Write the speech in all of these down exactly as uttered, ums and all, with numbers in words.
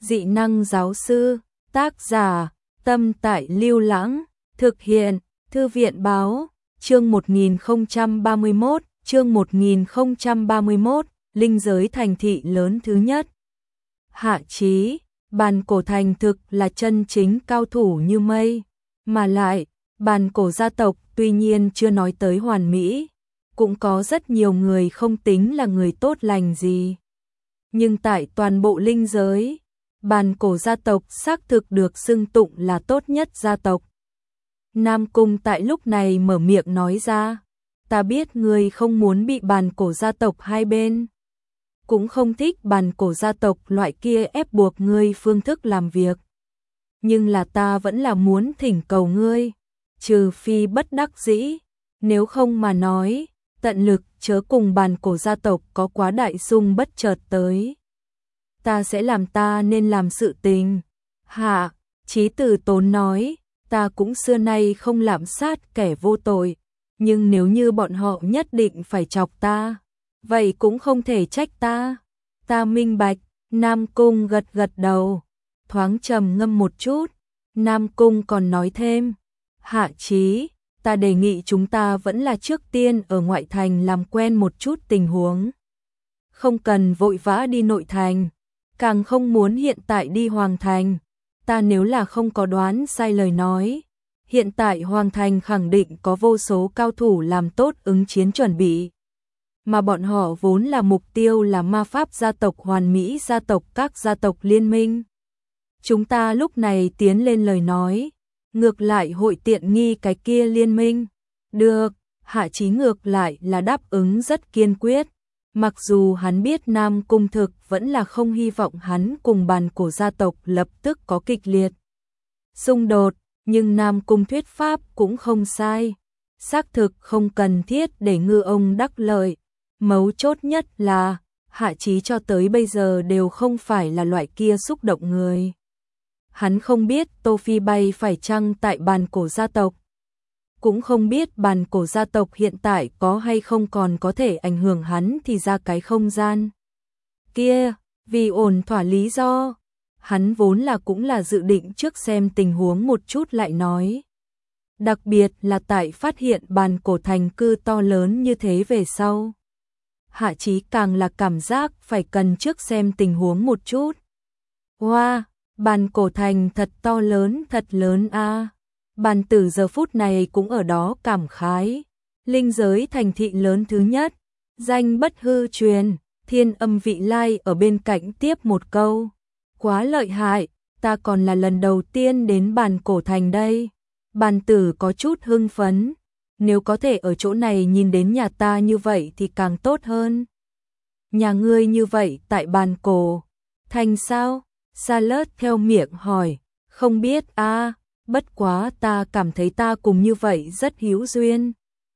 Dị năng giáo sư, tác giả, Tâm Tại Lưu Lãng, thực hiện, Thư viện báo, chương một nghìn không trăm ba mươi mốt, chương một nghìn không trăm ba mươi mốt, linh giới thành thị lớn thứ nhất. Hạ Chí, Bàn Cổ thành thực là chân chính cao thủ như mây, mà lại, Bàn Cổ gia tộc tuy nhiên chưa nói tới hoàn mỹ, cũng có rất nhiều người không tính là người tốt lành gì. Nhưng tại toàn bộ linh giới, Bàn Cổ gia tộc xác thực được xưng tụng là tốt nhất gia tộc. Nam Cung tại lúc này mở miệng nói ra, ta biết ngươi không muốn bị Bàn Cổ gia tộc hai bên, cũng không thích Bàn Cổ gia tộc loại kia ép buộc ngươi phương thức làm việc. Nhưng là ta vẫn là muốn thỉnh cầu ngươi, trừ phi bất đắc dĩ, nếu không mà nói, tận lực chớ cùng Bàn Cổ gia tộc có quá đại xung bất chợt tới. Ta sẽ làm ta nên làm sự tình. Hạ Chí Từ Tốn nói, ta cũng xưa nay không lạm sát kẻ vô tội, nhưng nếu như bọn họ nhất định phải chọc ta, vậy cũng không thể trách ta. Ta minh bạch. Nam Cung gật gật đầu, thoáng trầm ngâm một chút. Nam Cung còn nói thêm, Hạ Chí, ta đề nghị chúng ta vẫn là trước tiên ở ngoại thành làm quen một chút tình huống. Không cần vội vã đi nội thành, càng không muốn hiện tại đi Hoàng Thành. Ta nếu là không có đoán sai lời nói, hiện tại Hoàng Thành khẳng định có vô số cao thủ làm tốt ứng chiến chuẩn bị. Mà bọn họ vốn là mục tiêu là ma pháp gia tộc hoàn mỹ gia tộc các gia tộc liên minh. Chúng ta lúc này tiến lên lời nói, ngược lại hội tiện nghi cái kia liên minh. Được, Hạ Chí ngược lại là đáp ứng rất kiên quyết. Mặc dù hắn biết Nam Cung thực vẫn là không hy vọng hắn cùng Bàn Cổ gia tộc lập tức có kịch liệt xung đột, nhưng Nam Cung thuyết pháp cũng không sai. Xác thực không cần thiết để ngư ông đắc lợi. Mấu chốt nhất là, Hạ Chí cho tới bây giờ đều không phải là loại kia xúc động người. Hắn không biết Tô Phi bay phải chăng tại Bàn Cổ gia tộc, cũng không biết Bàn Cổ gia tộc hiện tại có hay không còn có thể ảnh hưởng hắn thì ra cái không gian kia, vì ổn thỏa lý do, hắn vốn là cũng là dự định trước xem tình huống một chút lại nói. Đặc biệt là tại phát hiện Bàn Cổ thành cư to lớn như thế về sau, Hạ Chí càng là cảm giác phải cần trước xem tình huống một chút. Wow, Bàn Cổ thành thật to lớn, thật lớn a. À. Bàn Tử giờ phút này cũng ở đó cảm khái. Linh giới thành thị lớn thứ nhất, danh bất hư truyền. Thiên Âm Vị Lai ở bên cạnh tiếp một câu, quá lợi hại, ta còn là lần đầu tiên đến Bàn Cổ thành đây. Bàn Tử có chút hưng phấn, nếu có thể ở chỗ này nhìn đến nhà ta như vậy thì càng tốt hơn. Nhà ngươi như vậy tại Bàn Cổ thành sao? Charlotte theo miệng hỏi, không biết a. À, bất quá ta cảm thấy ta cùng như vậy rất hữu duyên.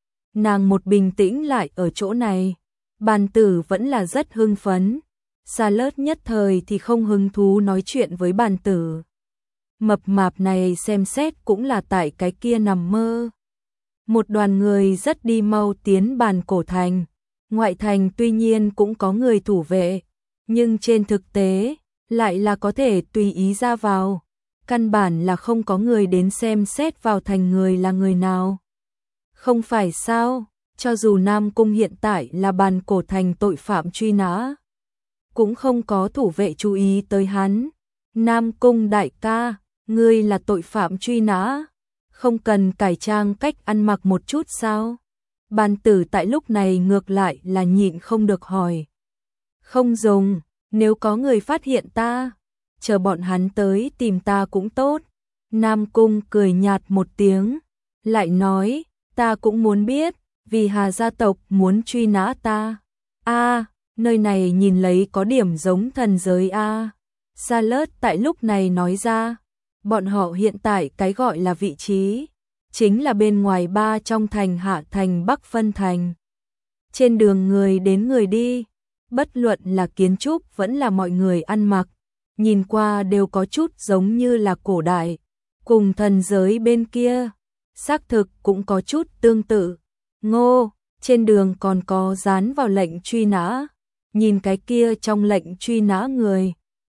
Nàng một bình tĩnh lại ở chỗ này. Bàn Tử vẫn là rất hưng phấn. Charlotte nhất thời thì không hứng thú nói chuyện với Bàn Tử. Mập mạp này xem xét cũng là tại cái kia nằm mơ. Một đoàn người rất đi mau tiến Bàn Cổ thành. Ngoại thành tuy nhiên cũng có người thủ vệ, nhưng trên thực tế lại là có thể tùy ý ra vào. Căn bản là không có người đến xem xét vào thành người là người nào. Không phải sao, cho dù Nam Cung hiện tại là Bàn Cổ thành tội phạm truy nã, cũng không có thủ vệ chú ý tới hắn. Nam Cung đại ca, ngươi là tội phạm truy nã, không cần cải trang cách ăn mặc một chút sao? Bàn Tử tại lúc này ngược lại là nhịn không được hỏi. Không dùng, nếu có người phát hiện ta, chờ bọn hắn tới tìm ta cũng tốt. Nam Cung cười nhạt một tiếng, lại nói, ta cũng muốn biết, vì Hà gia tộc muốn truy nã ta. A, à, nơi này nhìn lấy có điểm giống thần giới a. À. Charlotte tại lúc này nói ra, bọn họ hiện tại cái gọi là vị trí, chính là bên ngoài ba trong thành Hạ thành Bắc phân thành. Trên đường người đến người đi, bất luận là kiến trúc vẫn là mọi người ăn mặc, nhìn qua đều có chút giống như là cổ đại, cùng thần giới bên kia, xác thực cũng có chút tương tự. Ngô, trên đường còn có dán vào lệnh truy nã, nhìn cái kia trong lệnh truy nã người,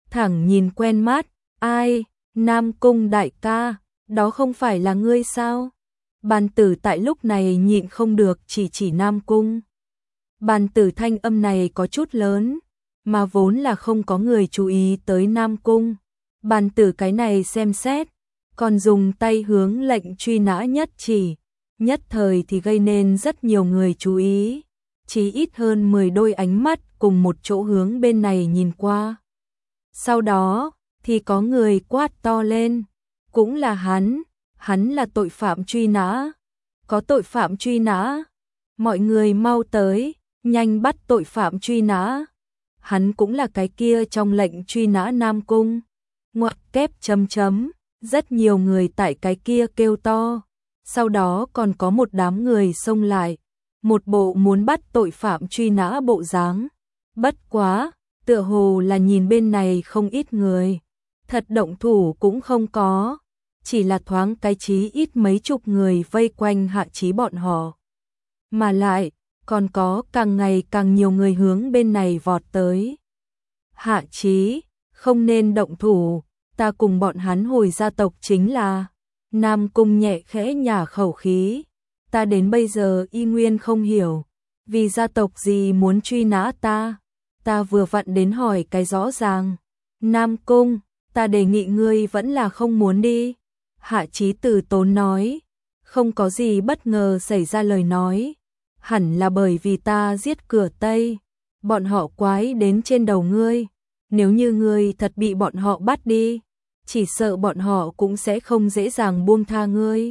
thẳng nhìn quen mắt, ai, Nam Cung đại ca, đó không phải là ngươi sao? Bàn tử tại lúc này nhịn không được chỉ chỉ Nam Cung. Bàn tử thanh âm này có chút lớn, mà vốn là không có người chú ý tới Nam Cung. Bàn tử cái này xem xét, còn dùng tay hướng lệnh truy nã nhất chỉ, nhất thời thì gây nên rất nhiều người chú ý, chỉ ít hơn mười đôi ánh mắt cùng một chỗ hướng bên này nhìn qua. Sau đó thì có người quát to lên, cũng là hắn, hắn là tội phạm truy nã, có tội phạm truy nã, mọi người mau tới, nhanh bắt tội phạm truy nã. Hắn cũng là cái kia trong lệnh truy nã Nam Cung. Ngoặc kép chấm chấm, rất nhiều người tại cái kia kêu to. Sau đó còn có một đám người xông lại, một bộ muốn bắt tội phạm truy nã bộ dáng. Bất quá, tựa hồ là nhìn bên này không ít người, thật động thủ cũng không có, chỉ là thoáng cái chí ít mấy chục người vây quanh Hạ Chí bọn họ. Mà lại, còn có càng ngày càng nhiều người hướng bên này vọt tới. Hạ Chí, không nên động thủ, ta cùng bọn hắn hồi gia tộc chính là. Nam Cung nhẹ khẽ nhả khẩu khí, ta đến bây giờ y nguyên không hiểu, vì gia tộc gì muốn truy nã ta, ta vừa vặn đến hỏi cái rõ ràng. Nam Cung, ta đề nghị ngươi vẫn là không muốn đi. Hạ Chí từ tốn nói, không có gì bất ngờ xảy ra lời nói, hẳn là bởi vì ta giết Cửa Tây, bọn họ quái đến trên đầu ngươi, nếu như ngươi thật bị bọn họ bắt đi, chỉ sợ bọn họ cũng sẽ không dễ dàng buông tha ngươi.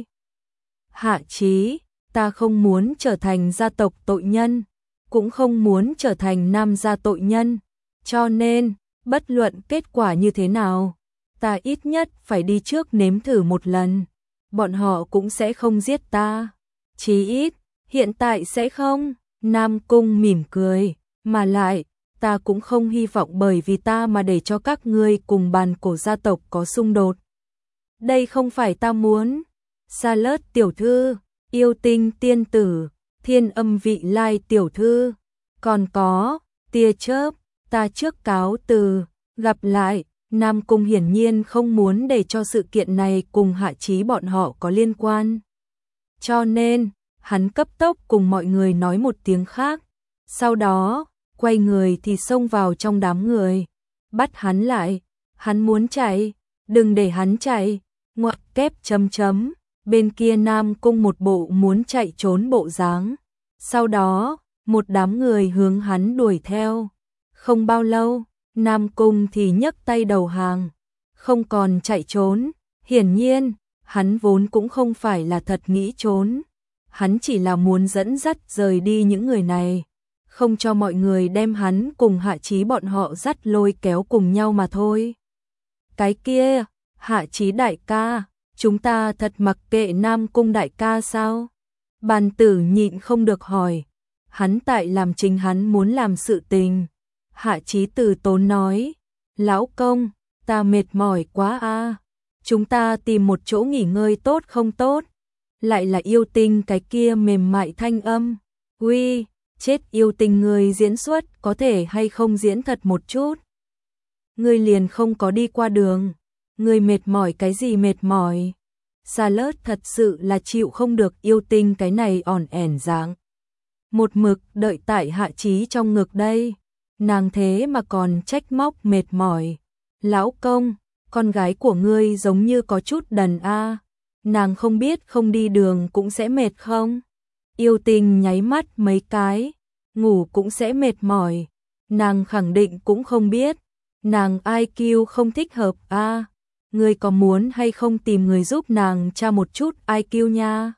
Hạ Chí, ta không muốn trở thành gia tộc tội nhân, cũng không muốn trở thành nam gia tội nhân, cho nên, bất luận kết quả như thế nào, ta ít nhất phải đi trước nếm thử một lần, bọn họ cũng sẽ không giết ta, chí ít, hiện tại sẽ không. Nam Cung mỉm cười, mà lại, ta cũng không hy vọng bởi vì ta mà để cho các ngươi cùng bàn cổ gia tộc có xung đột. Đây không phải ta muốn. Sa Lớt tiểu thư, Yêu Tinh tiên tử, Thiên Âm Vị Lai tiểu thư, còn có Tia Chớp, ta trước cáo từ, gặp lại. Nam Cung hiển nhiên không muốn để cho sự kiện này cùng Hạ Chí bọn họ có liên quan. Cho nên, hắn cấp tốc cùng mọi người nói một tiếng khác, sau đó, quay người thì xông vào trong đám người, bắt hắn lại, hắn muốn chạy, đừng để hắn chạy. Ngoặc kép chấm chấm, bên kia Nam Cung một bộ muốn chạy trốn bộ dáng. Sau đó, một đám người hướng hắn đuổi theo. Không bao lâu, Nam Cung thì nhấc tay đầu hàng, không còn chạy trốn. Hiển nhiên, hắn vốn cũng không phải là thật nghĩ trốn, hắn chỉ là muốn dẫn dắt rời đi những người này, không cho mọi người đem hắn cùng Hạ Chí bọn họ dắt lôi kéo cùng nhau mà thôi. Cái kia, Hạ Chí đại ca, chúng ta thật mặc kệ Nam Cung đại ca sao? Bàn tử nhịn không được hỏi, hắn tại làm chính hắn muốn làm sự tình. Hạ Chí từ tốn nói, lão công, ta mệt mỏi quá a, chúng ta tìm một chỗ nghỉ ngơi tốt không tốt? Lại là Yêu Tinh cái kia mềm mại thanh âm, uy, chết Yêu Tinh người diễn xuất có thể hay không diễn thật một chút? Ngươi liền không có đi qua đường, ngươi mệt mỏi cái gì mệt mỏi? Sa Lớt thật sự là chịu không được Yêu Tinh cái này ỏn ẻn dáng. Một mực đợi tại Hạ Chí trong ngực đây, nàng thế mà còn trách móc mệt mỏi. Lão công, con gái của ngươi giống như có chút đần a, nàng không biết không đi đường cũng sẽ mệt không? Yêu Tinh nháy mắt mấy cái, ngủ cũng sẽ mệt mỏi, nàng khẳng định cũng không biết, nàng i kiu không thích hợp a, ngươi có muốn hay không tìm người giúp nàng tra một chút i kiu nha?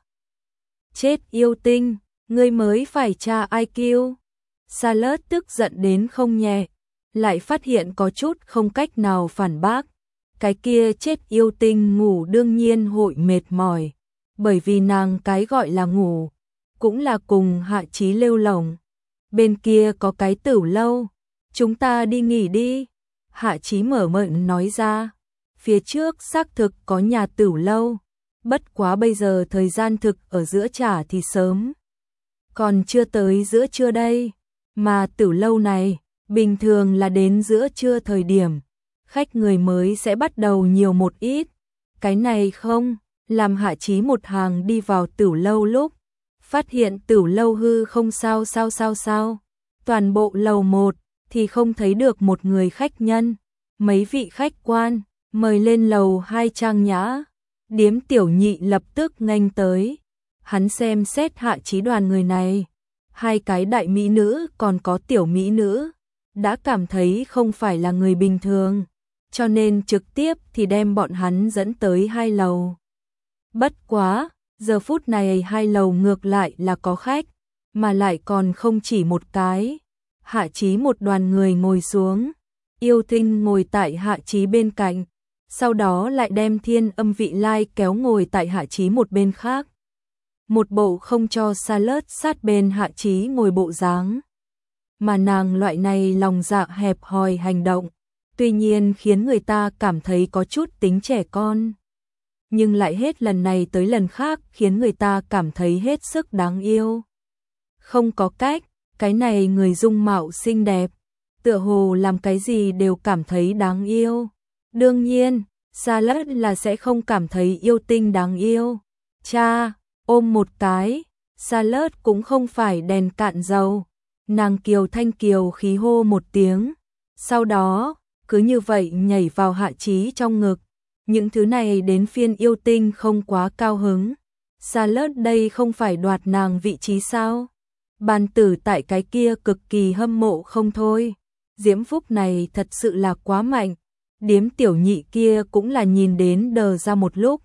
Chết Yêu Tinh, ngươi mới phải tra i kiu. Sa Lớt tức giận đến không nhẹ, lại phát hiện có chút không cách nào phản bác. Cái kia chết Yêu Tinh ngủ đương nhiên hội mệt mỏi, bởi vì nàng cái gọi là ngủ, cũng là cùng Hạ Chí lêu lổng. Bên kia có cái tửu lâu, chúng ta đi nghỉ đi. Hạ Chí mở miệng nói ra, phía trước xác thực có nhà tửu lâu, bất quá bây giờ thời gian thực ở giữa trà thì sớm, còn chưa tới giữa trưa đây, mà tửu lâu này bình thường là đến giữa trưa thời điểm khách người mới sẽ bắt đầu nhiều một ít. Cái này không, làm Hạ Chí một hàng đi vào Tửu lâu lúc, phát hiện Tửu lâu hư không sao sao sao sao. Toàn bộ lầu một thì không thấy được một người khách nhân, mấy vị khách quan, mời lên lầu hai trang nhã. Điếm Tiểu Nhị lập tức nghênh tới, hắn xem xét Hạ Chí đoàn người này, hai cái đại mỹ nữ còn có tiểu mỹ nữ, đã cảm thấy không phải là người bình thường, cho nên trực tiếp thì đem bọn hắn dẫn tới hai lầu. Bất quá, giờ phút này hai lầu ngược lại là có khách, mà lại còn không chỉ một cái. Hạ Chí một đoàn người ngồi xuống, Yêu Tinh ngồi tại Hạ Chí bên cạnh, sau đó lại đem Thiên Âm Vị Lai kéo ngồi tại Hạ Chí một bên khác. Một bộ không cho Salad sát bên Hạ Chí ngồi bộ dáng. Mà nàng loại này lòng dạ hẹp hòi hành động, tuy nhiên khiến người ta cảm thấy có chút tính trẻ con, nhưng lại hết lần này tới lần khác khiến người ta cảm thấy hết sức đáng yêu. Không có cách, cái này người dung mạo xinh đẹp, tựa hồ làm cái gì đều cảm thấy đáng yêu. Đương nhiên, Salad là sẽ không cảm thấy Yêu Tinh đáng yêu. Cha, ôm một cái, Salad cũng không phải đèn cạn dầu. Nàng kiều thanh kiều khí hô một tiếng, sau đó, cứ như vậy nhảy vào Hạ Chí trong ngực. Những thứ này đến phiên Yêu Tinh không quá cao hứng. Salad đây không phải đoạt nàng vị trí sao? Bàn tử tại cái kia cực kỳ hâm mộ không thôi. Diễm Phúc này thật sự là quá mạnh. Điếm Tiểu Nhị kia cũng là nhìn đến đờ ra một lúc,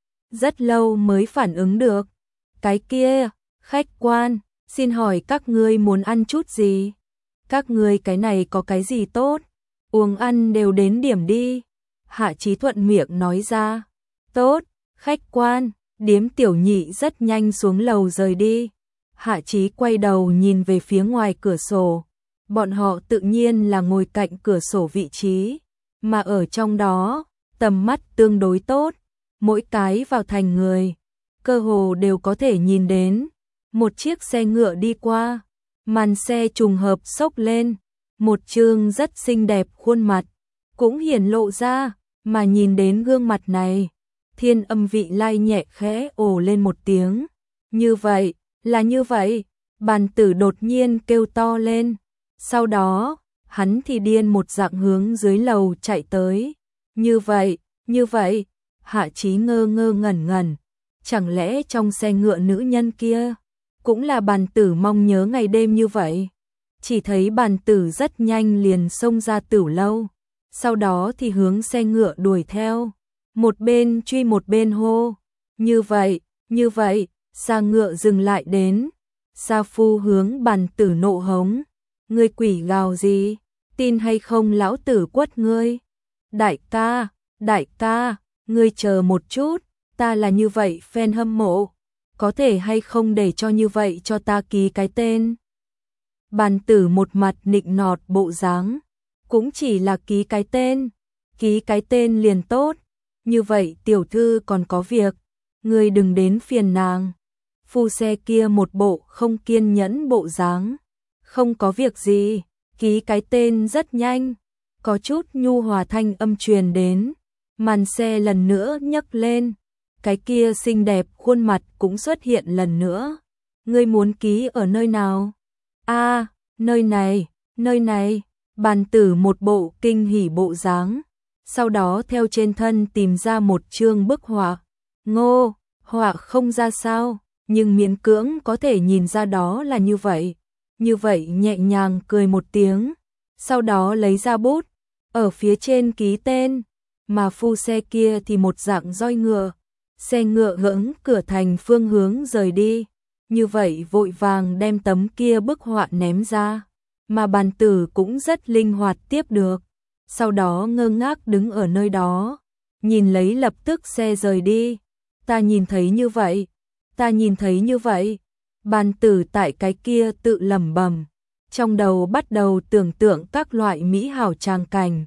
rất lâu mới phản ứng được. Cái kia, khách quan, xin hỏi các ngươi muốn ăn chút gì? Các ngươi cái này có cái gì tốt? Uống ăn đều đến điểm đi. Hạ Chí thuận miệng nói ra. Tốt, khách quan. Điếm Tiểu Nhị rất nhanh xuống lầu rời đi. Hạ Chí quay đầu nhìn về phía ngoài cửa sổ. Bọn họ tự nhiên là ngồi cạnh cửa sổ vị trí, mà ở trong đó, tầm mắt tương đối tốt, mỗi cái vào thành người, cơ hồ đều có thể nhìn đến. Một chiếc xe ngựa đi qua, màn xe trùng hợp xốc lên, một trương rất xinh đẹp khuôn mặt cũng hiển lộ ra, mà nhìn đến gương mặt này, Thiên Âm Vị Lai nhẹ khẽ ồ lên một tiếng. Như vậy, là như vậy, bàn tử đột nhiên kêu to lên, sau đó, hắn thì điên một dạng hướng dưới lầu chạy tới. Như vậy, như vậy, Hạ Chí ngơ ngơ ngẩn ngẩn, chẳng lẽ trong xe ngựa nữ nhân kia cũng là bàn tử mong nhớ ngày đêm như vậy? Chỉ thấy bàn tử rất nhanh liền xông ra Tửu lâu, sau đó thì hướng xe ngựa đuổi theo, một bên truy một bên hô. Như vậy, như vậy, xa ngựa dừng lại đến. Sa Phu hướng bàn tử nộ hống. Ngươi quỷ gào gì? Tin hay không lão tử quất ngươi? Đại ca, đại ca, ngươi chờ một chút, ta là như vậy fan hâm mộ, có thể hay không để cho như vậy cho ta ký cái tên? Bàn tử một mặt nịnh nọt bộ dáng, cũng chỉ là ký cái tên, ký cái tên liền tốt, như vậy tiểu thư còn có việc, ngươi đừng đến phiền nàng. Phu xe kia một bộ không kiên nhẫn bộ dáng, không có việc gì, ký cái tên rất nhanh. Có chút nhu hòa thanh âm truyền đến, màn xe lần nữa nhấc lên, cái kia xinh đẹp khuôn mặt cũng xuất hiện lần nữa. Ngươi muốn ký ở nơi nào? A, à, nơi này, nơi này. Bàn tử một bộ kinh hỉ bộ dáng, sau đó theo trên thân tìm ra một chương bức họa. Ngô, họa không ra sao, nhưng miễn cưỡng có thể nhìn ra đó là như vậy. Như vậy nhẹ nhàng cười một tiếng, sau đó lấy ra bút, ở phía trên ký tên, mà phu xe kia thì một dạng roi ngựa, xe ngựa hướng cửa thành phương hướng rời đi, như vậy vội vàng đem tấm kia bức họa ném ra, mà bàn tử cũng rất linh hoạt tiếp được, sau đó ngơ ngác đứng ở nơi đó, nhìn lấy lập tức xe rời đi. Ta nhìn thấy như vậy, ta nhìn thấy như vậy. Bàn tử tại cái kia tự lẩm bẩm, trong đầu bắt đầu tưởng tượng các loại mỹ hảo tràng cảnh.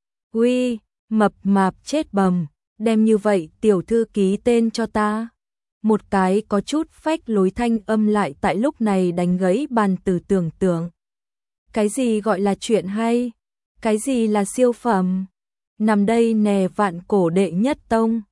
Uy, mập mạp chết bầm, đem như vậy tiểu thư ký tên cho ta. Một cái có chút phách lối thanh âm lại tại lúc này đánh gãy bàn tử tưởng tượng. Cái gì gọi là chuyện hay? Cái gì là siêu phẩm? nằm đây nè vạn cổ đệ nhất tông.